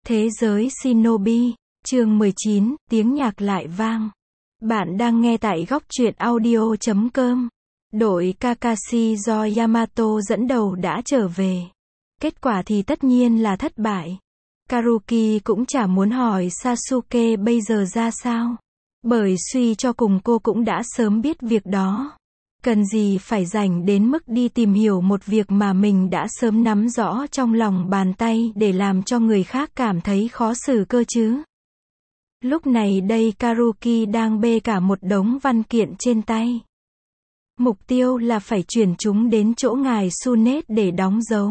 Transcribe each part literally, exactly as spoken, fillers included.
Thế giới Shinobi, chương mười chín, tiếng nhạc lại vang. Bạn đang nghe tại góc truyện audio chấm com. Đội Kakashi do Yamato dẫn đầu đã trở về. Kết quả thì tất nhiên là thất bại. Karuki cũng chả muốn hỏi Sasuke bây giờ ra sao. Bởi suy cho cùng cô cũng đã sớm biết việc đó. Cần gì phải rảnh đến mức đi tìm hiểu một việc mà mình đã sớm nắm rõ trong lòng bàn tay để làm cho người khác cảm thấy khó xử cơ chứ. Lúc này đây Karuki đang bê cả một đống văn kiện trên tay. Mục tiêu là phải chuyển chúng đến chỗ ngài Tsunade để đóng dấu.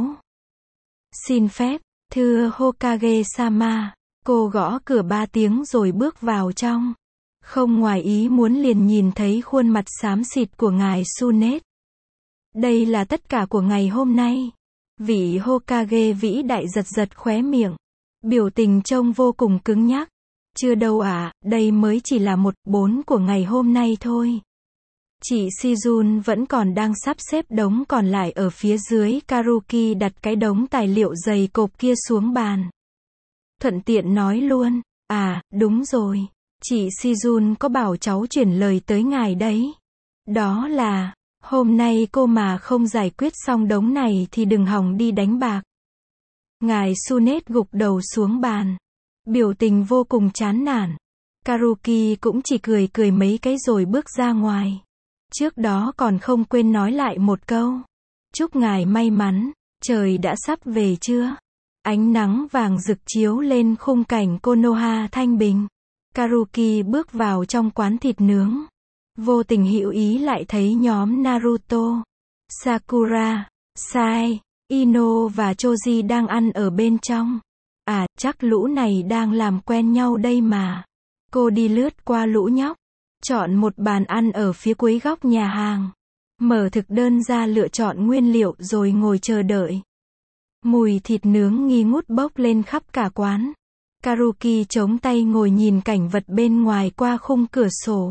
Xin phép, thưa Hokage-sama. Cô gõ cửa ba tiếng rồi bước vào trong. Không ngoài ý muốn liền nhìn thấy khuôn mặt xám xịt của ngài Tsunade. Đây là tất cả của ngày hôm nay. Vị Hokage vĩ đại giật giật khóe miệng. Biểu tình trông vô cùng cứng nhắc. Chưa đâu ạ, à, đây mới chỉ là một bốn của ngày hôm nay thôi. Chị Shizun vẫn còn đang sắp xếp đống còn lại ở phía dưới. Karuki đặt cái đống tài liệu dày cộp kia xuống bàn. Thuận tiện nói luôn, à, đúng rồi. Chị Shizun có bảo cháu chuyển lời tới ngài đấy. Đó là, hôm nay cô mà không giải quyết xong đống này thì đừng hòng đi đánh bạc. Ngài Tsunade gục đầu xuống bàn. Biểu tình vô cùng chán nản. Karuki cũng chỉ cười cười mấy cái rồi bước ra ngoài. Trước đó còn không quên nói lại một câu. Chúc ngài may mắn, trời đã sắp về chưa? Ánh nắng vàng rực chiếu lên khung cảnh Konoha thanh bình. Karuki bước vào trong quán thịt nướng. Vô tình hữu ý lại thấy nhóm Naruto, Sakura, Sai, Ino và Choji đang ăn ở bên trong. À, chắc lũ này đang làm quen nhau đây mà. Cô đi lướt qua lũ nhóc. Chọn một bàn ăn ở phía cuối góc nhà hàng. Mở thực đơn ra lựa chọn nguyên liệu rồi ngồi chờ đợi. Mùi thịt nướng nghi ngút bốc lên khắp cả quán. Karuki chống tay ngồi nhìn cảnh vật bên ngoài qua khung cửa sổ.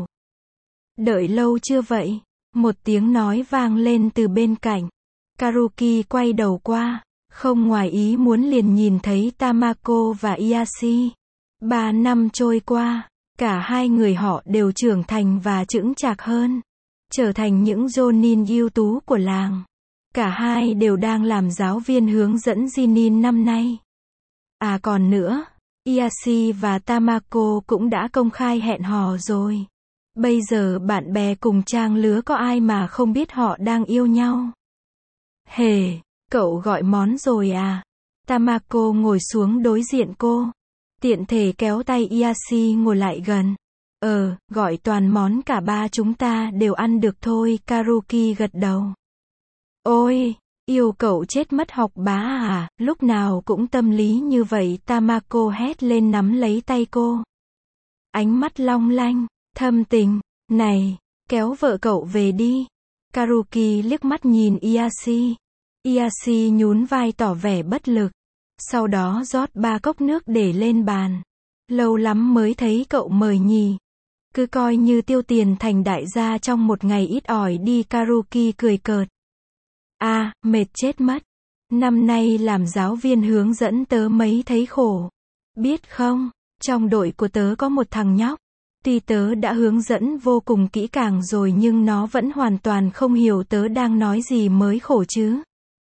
Đợi lâu chưa vậy? Một tiếng nói vang lên từ bên cạnh. Karuki quay đầu qua. Không ngoài ý muốn liền nhìn thấy Tamako và Ieyashi. Ba năm trôi qua, cả hai người họ đều trưởng thành và chững chạc hơn. Trở thành những Jonin ưu tú của làng. Cả hai đều đang làm giáo viên hướng dẫn Jonin năm nay. À còn nữa, Ieyashi và Tamako cũng đã công khai hẹn hò rồi. Bây giờ bạn bè cùng trang lứa có ai mà không biết họ đang yêu nhau. Hề, cậu gọi món rồi à? Tamako ngồi xuống đối diện cô. Tiện thể kéo tay Ieyashi ngồi lại gần. Ờ, gọi toàn món cả ba chúng ta đều ăn được thôi. Karuki gật đầu. Ôi, yêu cậu chết mất học bá à, lúc nào cũng tâm lý như vậy. Tamako hét lên nắm lấy tay cô. Ánh mắt long lanh, thâm tình. Này, kéo vợ cậu về đi. Karuki liếc mắt nhìn Ieyashi. Ieyashi nhún vai tỏ vẻ bất lực. Sau đó rót ba cốc nước để lên bàn. Lâu lắm mới thấy cậu mời nhỉ. Cứ coi như tiêu tiền thành đại gia trong một ngày ít ỏi đi. Karuki cười cợt. À, mệt chết mất. Năm nay làm giáo viên hướng dẫn tớ mấy thấy khổ. Biết không, trong đội của tớ có một thằng nhóc. Tuy tớ đã hướng dẫn vô cùng kỹ càng rồi nhưng nó vẫn hoàn toàn không hiểu tớ đang nói gì mới khổ chứ.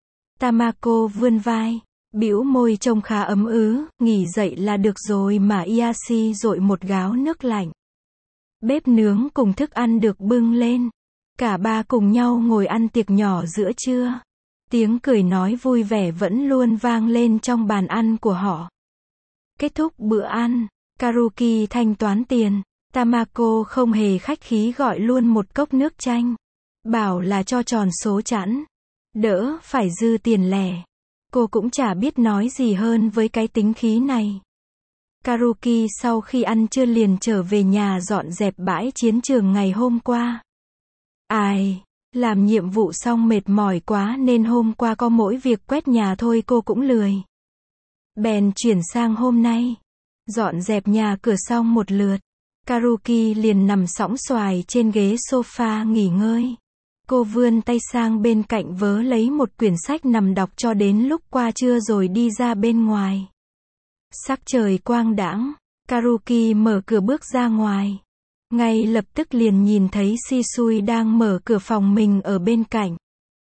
Tamako vươn vai, bĩu môi trông khá ấm ứ, nghỉ dậy là được rồi mà. Ieyashi dội một gáo nước lạnh. Bếp nướng cùng thức ăn được bưng lên. Cả ba cùng nhau ngồi ăn tiệc nhỏ giữa trưa. Tiếng cười nói vui vẻ vẫn luôn vang lên trong bàn ăn của họ. Kết thúc bữa ăn, Karuki thanh toán tiền. Tamako không hề khách khí gọi luôn một cốc nước chanh. Bảo là cho tròn số chẵn. Đỡ phải dư tiền lẻ. Cô cũng chả biết nói gì hơn với cái tính khí này. Karuki sau khi ăn trưa liền trở về nhà dọn dẹp bãi chiến trường ngày hôm qua. Ai, làm nhiệm vụ xong mệt mỏi quá nên hôm qua có mỗi việc quét nhà thôi cô cũng lười. Bèn chuyển sang hôm nay. Dọn dẹp nhà cửa xong một lượt. Karuki liền nằm sõng xoài trên ghế sofa nghỉ ngơi. Cô vươn tay sang bên cạnh vớ lấy một quyển sách nằm đọc cho đến lúc qua trưa rồi đi ra bên ngoài. Sắc trời quang đãng, Karuki mở cửa bước ra ngoài. Ngay lập tức liền nhìn thấy Shisui đang mở cửa phòng mình ở bên cạnh.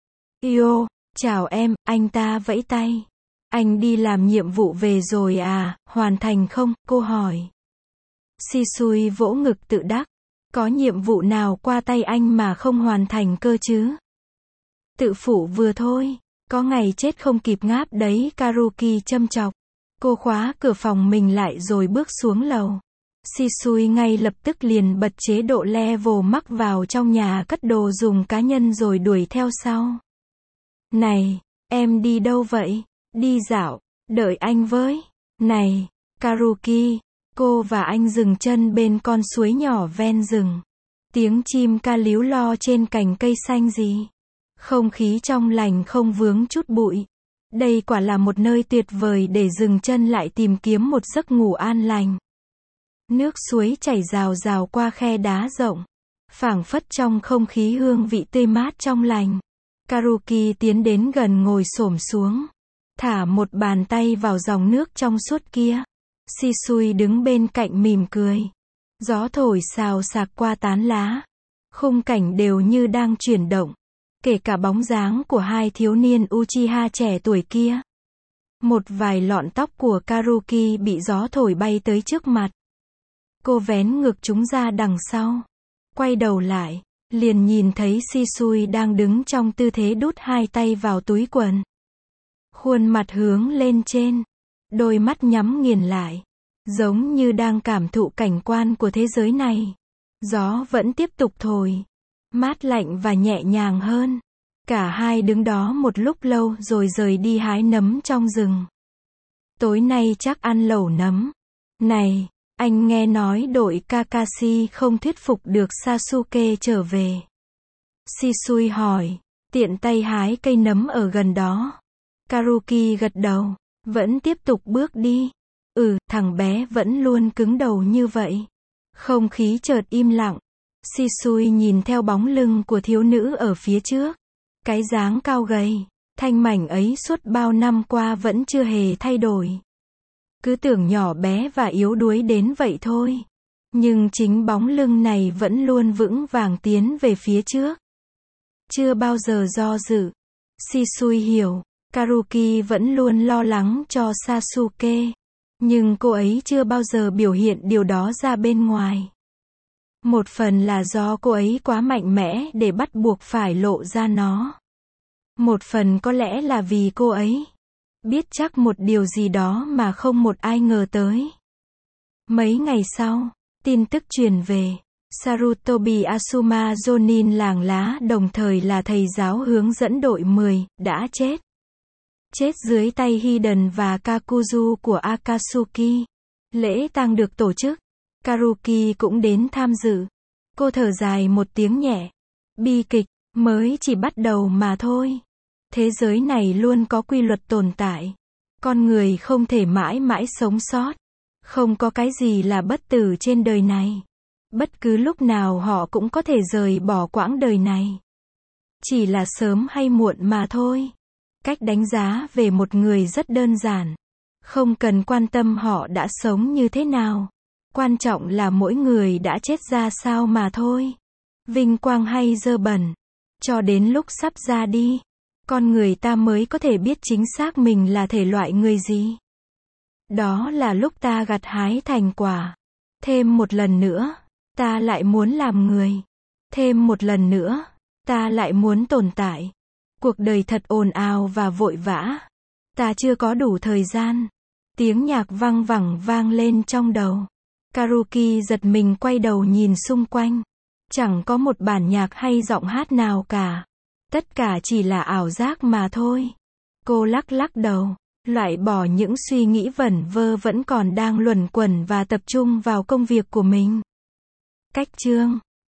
Yo, chào em, anh ta vẫy tay. Anh đi làm nhiệm vụ về rồi à, hoàn thành không, cô hỏi. Shisui vỗ ngực tự đắc. Có nhiệm vụ nào qua tay anh mà không hoàn thành cơ chứ? Tự phụ vừa thôi, có ngày chết không kịp ngáp đấy, Karuki châm chọc. Cô khóa cửa phòng mình lại rồi bước xuống lầu. Shisui ngay lập tức liền bật chế độ level max vào trong nhà cất đồ dùng cá nhân rồi đuổi theo sau. Này, em đi đâu vậy? Đi dạo, đợi anh với. Này, Karuki, cô và anh dừng chân bên con suối nhỏ ven rừng. Tiếng chim ca líu lo trên cành cây xanh gì. Không khí trong lành không vướng chút bụi. Đây quả là một nơi tuyệt vời để dừng chân lại tìm kiếm một giấc ngủ an lành. Nước suối chảy rào rào qua khe đá rộng. Phảng phất trong không khí hương vị tươi mát trong lành. Karuki tiến đến gần ngồi xổm xuống. Thả một bàn tay vào dòng nước trong suốt kia. Shisui đứng bên cạnh mỉm cười. Gió thổi xào xạc qua tán lá. Khung cảnh đều như đang chuyển động. Kể cả bóng dáng của hai thiếu niên Uchiha trẻ tuổi kia. Một vài lọn tóc của Karuki bị gió thổi bay tới trước mặt. Cô vén ngược chúng ra đằng sau. Quay đầu lại, liền nhìn thấy Shisui đang đứng trong tư thế đút hai tay vào túi quần. Khuôn mặt hướng lên trên. Đôi mắt nhắm nghiền lại. Giống như đang cảm thụ cảnh quan của thế giới này. Gió vẫn tiếp tục thổi. Mát lạnh và nhẹ nhàng hơn. Cả hai đứng đó một lúc lâu rồi rời đi hái nấm trong rừng. Tối nay chắc ăn lẩu nấm. Này, anh nghe nói đội Kakashi không thuyết phục được Sasuke trở về. Shisui hỏi, tiện tay hái cây nấm ở gần đó. Karuki gật đầu, vẫn tiếp tục bước đi. Ừ, thằng bé vẫn luôn cứng đầu như vậy. Không khí chợt im lặng. Shisui nhìn theo bóng lưng của thiếu nữ ở phía trước. Cái dáng cao gầy, thanh mảnh ấy suốt bao năm qua vẫn chưa hề thay đổi. Cứ tưởng nhỏ bé và yếu đuối đến vậy thôi. Nhưng chính bóng lưng này vẫn luôn vững vàng tiến về phía trước. Chưa bao giờ do dự. Shisui hiểu, Karuki vẫn luôn lo lắng cho Sasuke. Nhưng cô ấy chưa bao giờ biểu hiện điều đó ra bên ngoài. Một phần là do cô ấy quá mạnh mẽ để bắt buộc phải lộ ra nó. Một phần có lẽ là vì cô ấy biết chắc một điều gì đó mà không một ai ngờ tới. Mấy ngày sau, tin tức truyền về, Sarutobi Asuma Jonin làng lá đồng thời là thầy giáo hướng dẫn đội mười, đã chết. Chết dưới tay Hiden và Kakuzu của Akatsuki. Lễ tang được tổ chức. Karuki cũng đến tham dự. Cô thở dài một tiếng nhẹ. Bi kịch, mới chỉ bắt đầu mà thôi. Thế giới này luôn có quy luật tồn tại. Con người không thể mãi mãi sống sót. Không có cái gì là bất tử trên đời này. Bất cứ lúc nào họ cũng có thể rời bỏ quãng đời này. Chỉ là sớm hay muộn mà thôi. Cách đánh giá về một người rất đơn giản. Không cần quan tâm họ đã sống như thế nào. Quan trọng là mỗi người đã chết ra sao mà thôi. Vinh quang hay dơ bẩn. Cho đến lúc sắp ra đi, con người ta mới có thể biết chính xác mình là thể loại người gì. Đó là lúc ta gặt hái thành quả. Thêm một lần nữa, ta lại muốn làm người. Thêm một lần nữa, ta lại muốn tồn tại. Cuộc đời thật ồn ào và vội vã. Ta chưa có đủ thời gian. Tiếng nhạc vang vẳng vang lên trong đầu. Karuki giật mình quay đầu nhìn xung quanh. Chẳng có một bản nhạc hay giọng hát nào cả. Tất cả chỉ là ảo giác mà thôi. Cô lắc lắc đầu, loại bỏ những suy nghĩ vẩn vơ vẫn còn đang luẩn quẩn và tập trung vào công việc của mình. Cách chương